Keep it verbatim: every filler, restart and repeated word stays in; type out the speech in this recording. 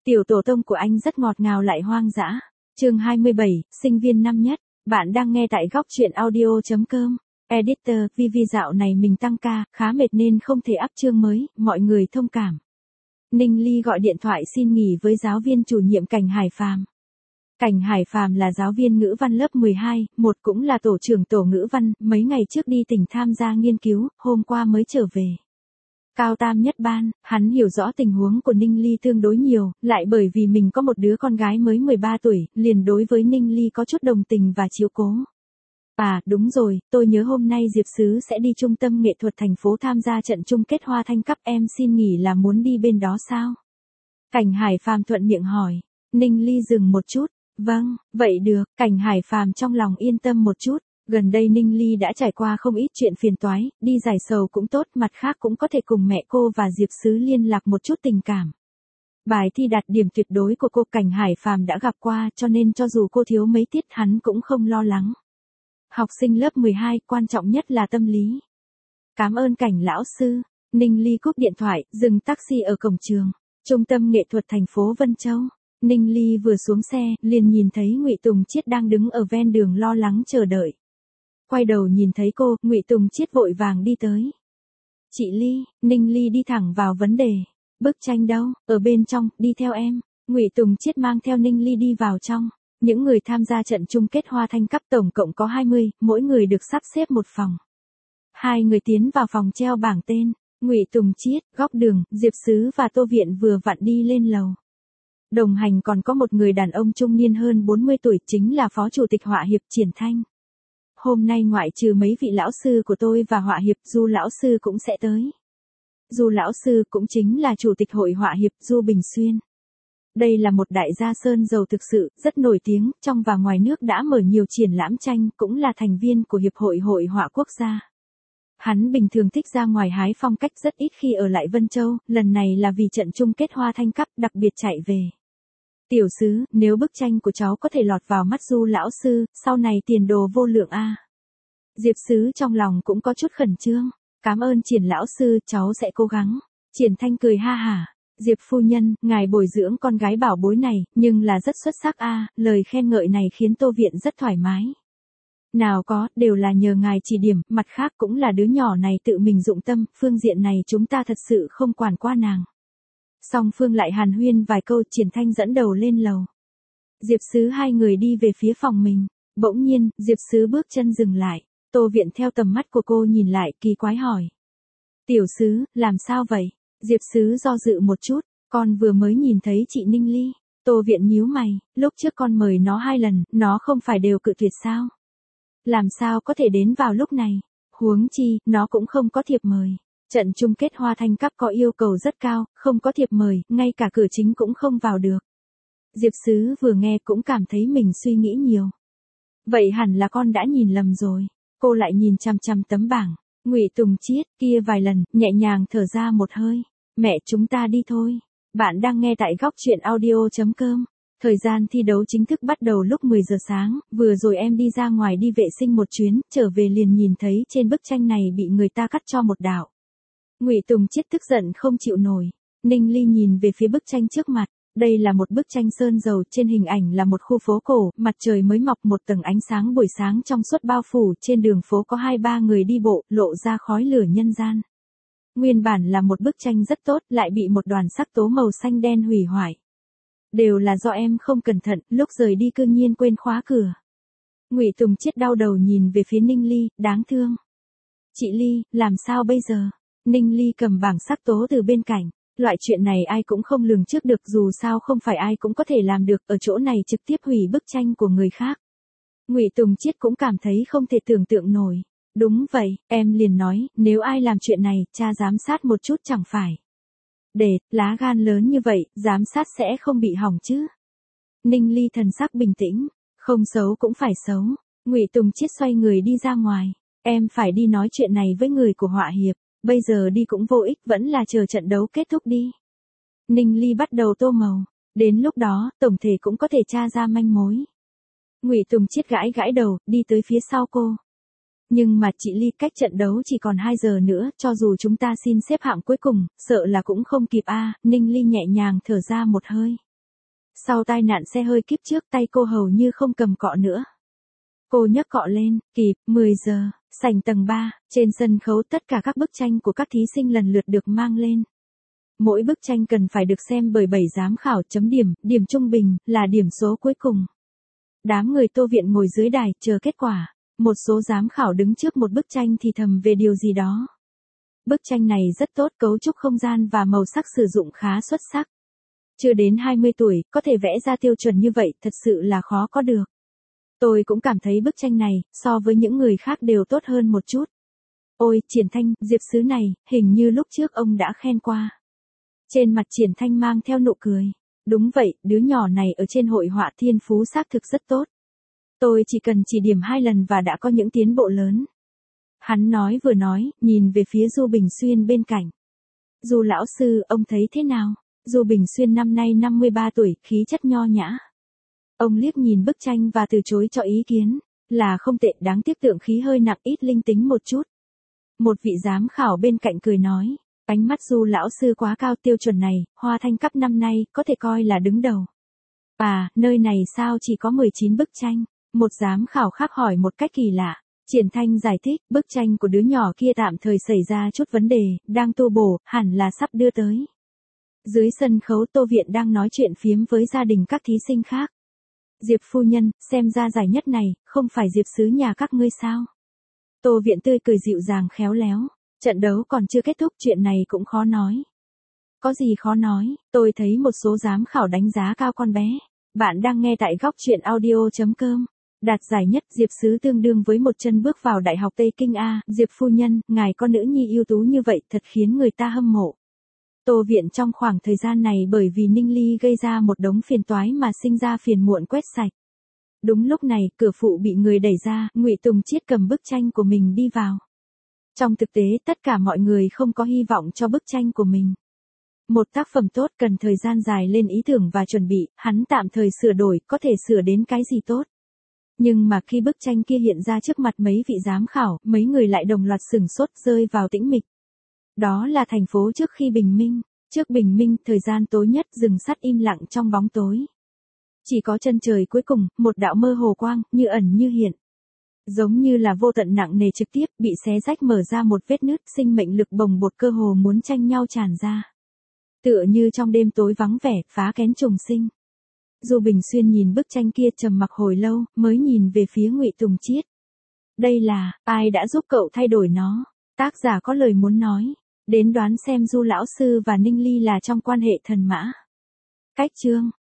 Tiểu tổ tông của anh rất ngọt ngào lại hoang dã. Chương hai mươi bảy, sinh viên năm nhất. Bạn đang nghe tại góc truyện audio.com. Editor, Vivi dạo này mình tăng ca, khá mệt nên không thể up chương mới, mọi người thông cảm. Ninh Ly gọi điện thoại xin nghỉ với giáo viên chủ nhiệm Cảnh Hải Phàm. Cảnh Hải Phàm là giáo viên ngữ văn lớp mười hai, một cũng là tổ trưởng tổ ngữ văn, mấy ngày trước đi tỉnh tham gia nghiên cứu, hôm qua mới trở về. Cao tam nhất ban, hắn hiểu rõ tình huống của Ninh Ly tương đối nhiều, lại bởi vì mình có một đứa con gái mới mười ba tuổi, liền đối với Ninh Ly có chút đồng tình và chiếu cố. À, đúng rồi, tôi nhớ hôm nay Diệp Sứ sẽ đi trung tâm nghệ thuật thành phố tham gia trận chung kết Hoa Thanh Cup, em xin nghỉ là muốn đi bên đó sao? Cảnh Hải Phàm thuận miệng hỏi. Ninh Ly dừng một chút, vâng, vậy được, Cảnh Hải Phàm trong lòng yên tâm một chút. Gần đây Ninh Ly đã trải qua không ít chuyện phiền toái, đi giải sầu cũng tốt, mặt khác cũng có thể cùng mẹ cô và Diệp Sứ liên lạc một chút tình cảm. Bài thi đạt điểm tuyệt đối của cô Cảnh Hải Phàm đã gặp qua, cho nên cho dù cô thiếu mấy tiết hắn cũng không lo lắng. Học sinh lớp mười hai, quan trọng nhất là tâm lý. Cảm ơn Cảnh lão sư. Ninh Ly cúp điện thoại, dừng taxi ở cổng trường, trung tâm nghệ thuật thành phố Vân Châu. Ninh Ly vừa xuống xe, liền nhìn thấy Ngụy Tùng Chiết đang đứng ở ven đường lo lắng chờ đợi. Quay đầu nhìn thấy cô, Ngụy Tùng Chiết vội vàng đi tới. Chị Ly, Ninh Ly đi thẳng vào vấn đề. Bức tranh đâu, ở bên trong, đi theo em. Ngụy Tùng Chiết mang theo Ninh Ly đi vào trong. Những người tham gia trận chung kết Hoa Thanh Cup tổng cộng có hai mươi, mỗi người được sắp xếp một phòng. Hai người tiến vào phòng treo bảng tên. Ngụy Tùng Chiết, góc đường, Diệp Sứ và Tô Viện vừa vặn đi lên lầu. Đồng hành còn có một người đàn ông trung niên hơn bốn mươi tuổi, chính là Phó Chủ tịch Họa Hiệp Triển Thanh. Hôm nay ngoại trừ mấy vị lão sư của tôi và Họa Hiệp, Du lão sư cũng sẽ tới. Du lão sư cũng chính là Chủ tịch Hội Họa Hiệp, Du Bình Xuyên. Đây là một đại gia sơn dầu thực sự, rất nổi tiếng, trong và ngoài nước đã mở nhiều triển lãm tranh, cũng là thành viên của Hiệp hội Hội họa quốc gia. Hắn bình thường thích ra ngoài hái phong cách, rất ít khi ở lại Vân Châu, lần này là vì trận chung kết Hoa Thanh Cup, đặc biệt chạy về. Tiểu Sứ, nếu bức tranh của cháu có thể lọt vào mắt Du lão sư, sau này tiền đồ vô lượng a. Diệp Sứ trong lòng cũng có chút khẩn trương. Cảm ơn Triển lão sư, cháu sẽ cố gắng. Triển Thanh cười ha hả. Diệp phu nhân, ngài bồi dưỡng con gái bảo bối này, nhưng là rất xuất sắc a, lời khen ngợi này khiến Tô Viện rất thoải mái. Nào có, đều là nhờ ngài chỉ điểm, mặt khác cũng là đứa nhỏ này tự mình dụng tâm, phương diện này chúng ta thật sự không quản qua nàng. Song phương lại hàn huyên vài câu, Triển Thanh dẫn đầu lên lầu. Diệp Sứ hai người đi về phía phòng mình, bỗng nhiên, Diệp Sứ bước chân dừng lại, Tô Viện theo tầm mắt của cô nhìn lại, kỳ quái hỏi. Tiểu Sứ, làm sao vậy? Diệp Sứ do dự một chút, con vừa mới nhìn thấy chị Ninh Ly. Tô Viện nhíu mày, lúc trước con mời nó hai lần, nó không phải đều cự tuyệt sao? Làm sao có thể đến vào lúc này? Huống chi, nó cũng không có thiệp mời. Trận chung kết Hoa Thanh Cup có yêu cầu rất cao, không có thiệp mời, ngay cả cửa chính cũng không vào được. Diệp Sứ vừa nghe cũng cảm thấy mình suy nghĩ nhiều. Vậy hẳn là con đã nhìn lầm rồi. Cô lại nhìn chăm chăm tấm bảng. Ngụy Tùng Chiết kia vài lần, nhẹ nhàng thở ra một hơi. Mẹ, chúng ta đi thôi. Bạn đang nghe tại góc truyện audio.com. Thời gian thi đấu chính thức bắt đầu lúc mười giờ sáng, vừa rồi em đi ra ngoài đi vệ sinh một chuyến, trở về liền nhìn thấy trên bức tranh này bị người ta cắt cho một đạo. Ngụy Tùng Chiết tức giận không chịu nổi. Ninh Ly nhìn về phía bức tranh trước mặt. Đây là một bức tranh sơn dầu, trên hình ảnh là một khu phố cổ, mặt trời mới mọc, một tầng ánh sáng buổi sáng trong suốt bao phủ, trên đường phố có hai ba người đi bộ, lộ ra khói lửa nhân gian. Nguyên bản là một bức tranh rất tốt, lại bị một đoàn sắc tố màu xanh đen hủy hoại. Đều là do em không cẩn thận, lúc rời đi cư nhiên quên khóa cửa. Ngụy Tùng Chiết đau đầu nhìn về phía Ninh Ly, đáng thương. Chị Ly, làm sao bây giờ? Ninh Ly cầm bảng sắc tố từ bên cạnh. Loại chuyện này ai cũng không lường trước được, dù sao không phải ai cũng có thể làm được, ở chỗ này trực tiếp hủy bức tranh của người khác. Ngụy Tùng Chiết cũng cảm thấy không thể tưởng tượng nổi. Đúng vậy, em liền nói, nếu ai làm chuyện này, cha giám sát một chút chẳng phải. Để, lá gan lớn như vậy, giám sát sẽ không bị hỏng chứ. Ninh Ly thần sắc bình tĩnh, không xấu cũng phải xấu. Ngụy Tùng Chiết xoay người đi ra ngoài. Em phải đi nói chuyện này với người của Họa Hiệp. Bây giờ đi cũng vô ích, vẫn là chờ trận đấu kết thúc đi. Ninh Ly bắt đầu tô màu. Đến lúc đó, tổng thể cũng có thể tra ra manh mối. Ngụy Tùng Chiết gãi gãi đầu, đi tới phía sau cô. Nhưng mà chị Ly, cách trận đấu chỉ còn hai giờ nữa, cho dù chúng ta xin xếp hạng cuối cùng, sợ là cũng không kịp a. Ninh Ly nhẹ nhàng thở ra một hơi. Sau tai nạn xe hơi kiếp trước tay cô hầu như không cầm cọ nữa. Cô nhấc cọ lên, kịp, mười giờ, sảnh tầng ba, trên sân khấu tất cả các bức tranh của các thí sinh lần lượt được mang lên. Mỗi bức tranh cần phải được xem bởi bảy giám khảo chấm điểm, điểm trung bình, là điểm số cuối cùng. Đám người Tô Viện ngồi dưới đài, chờ kết quả. Một số giám khảo đứng trước một bức tranh thì thầm về điều gì đó. Bức tranh này rất tốt, cấu trúc không gian và màu sắc sử dụng khá xuất sắc. Chưa đến hai mươi tuổi, có thể vẽ ra tiêu chuẩn như vậy, thật sự là khó có được. Tôi cũng cảm thấy bức tranh này, so với những người khác đều tốt hơn một chút. Ôi, Triển Thanh, Diệp Sứ này, hình như lúc trước ông đã khen qua. Trên mặt Triển Thanh mang theo nụ cười. Đúng vậy, đứa nhỏ này ở trên hội họa thiên phú xác thực rất tốt. Tôi chỉ cần chỉ điểm hai lần và đã có những tiến bộ lớn. Hắn nói vừa nói, nhìn về phía Du Bình Xuyên bên cạnh. Du lão sư, ông thấy thế nào? Du Bình Xuyên năm nay năm mươi ba tuổi, khí chất nho nhã. Ông liếc nhìn bức tranh và từ chối cho ý kiến. Là không tệ, đáng tiếc tượng khí hơi nặng, ít linh tính một chút. Một vị giám khảo bên cạnh cười nói. Ánh mắt Du lão sư quá cao, tiêu chuẩn này, Hoa Thanh cấp năm nay, có thể coi là đứng đầu. À, nơi này sao chỉ có mười chín bức tranh? Một giám khảo khác hỏi một cách kỳ lạ. Triển Thanh giải thích, bức tranh của đứa nhỏ kia tạm thời xảy ra chút vấn đề, đang tu bổ, hẳn là sắp đưa tới. Dưới sân khấu Tô Viện đang nói chuyện phiếm với gia đình các thí sinh khác. Diệp phu nhân, xem ra giải nhất này, không phải Diệp Sứ nhà các ngươi sao? Tô Viện tươi cười dịu dàng khéo léo. Trận đấu còn chưa kết thúc, chuyện này cũng khó nói. Có gì khó nói, tôi thấy một số giám khảo đánh giá cao con bé. Bạn đang nghe tại góc truyện audio chấm com. Đạt giải nhất, Diệp Sứ tương đương với một chân bước vào Đại học Tây Kinh A. Diệp phu nhân, ngài có nữ nhi ưu tú như vậy thật khiến người ta hâm mộ. Tô Viện trong khoảng thời gian này bởi vì Ninh Ly gây ra một đống phiền toái mà sinh ra phiền muộn quét sạch. Đúng lúc này, cửa phụ bị người đẩy ra, Ngụy Tùng Chiết cầm bức tranh của mình đi vào. Trong thực tế, tất cả mọi người không có hy vọng cho bức tranh của mình. Một tác phẩm tốt cần thời gian dài lên ý tưởng và chuẩn bị, hắn tạm thời sửa đổi, có thể sửa đến cái gì tốt. Nhưng mà khi bức tranh kia hiện ra trước mặt mấy vị giám khảo, mấy người lại đồng loạt sửng sốt rơi vào tĩnh mịch. Đó là thành phố trước khi bình minh. Trước bình minh, thời gian tối nhất, rừng sắt im lặng trong bóng tối. Chỉ có chân trời cuối cùng, một đạo mơ hồ quang, như ẩn như hiện. Giống như là vô tận nặng nề trực tiếp, bị xé rách mở ra một vết nứt, sinh mệnh lực bồng bột cơ hồ muốn tranh nhau tràn ra. Tựa như trong đêm tối vắng vẻ, phá kén trùng sinh. Du Bình Xuyên nhìn bức tranh kia trầm mặc hồi lâu, mới nhìn về phía Ngụy Tùng Chiết. Đây là, ai đã giúp cậu thay đổi nó? Tác giả có lời muốn nói. Đến đoán xem Du lão sư và Ninh Ly là trong quan hệ thần mã. Cách chương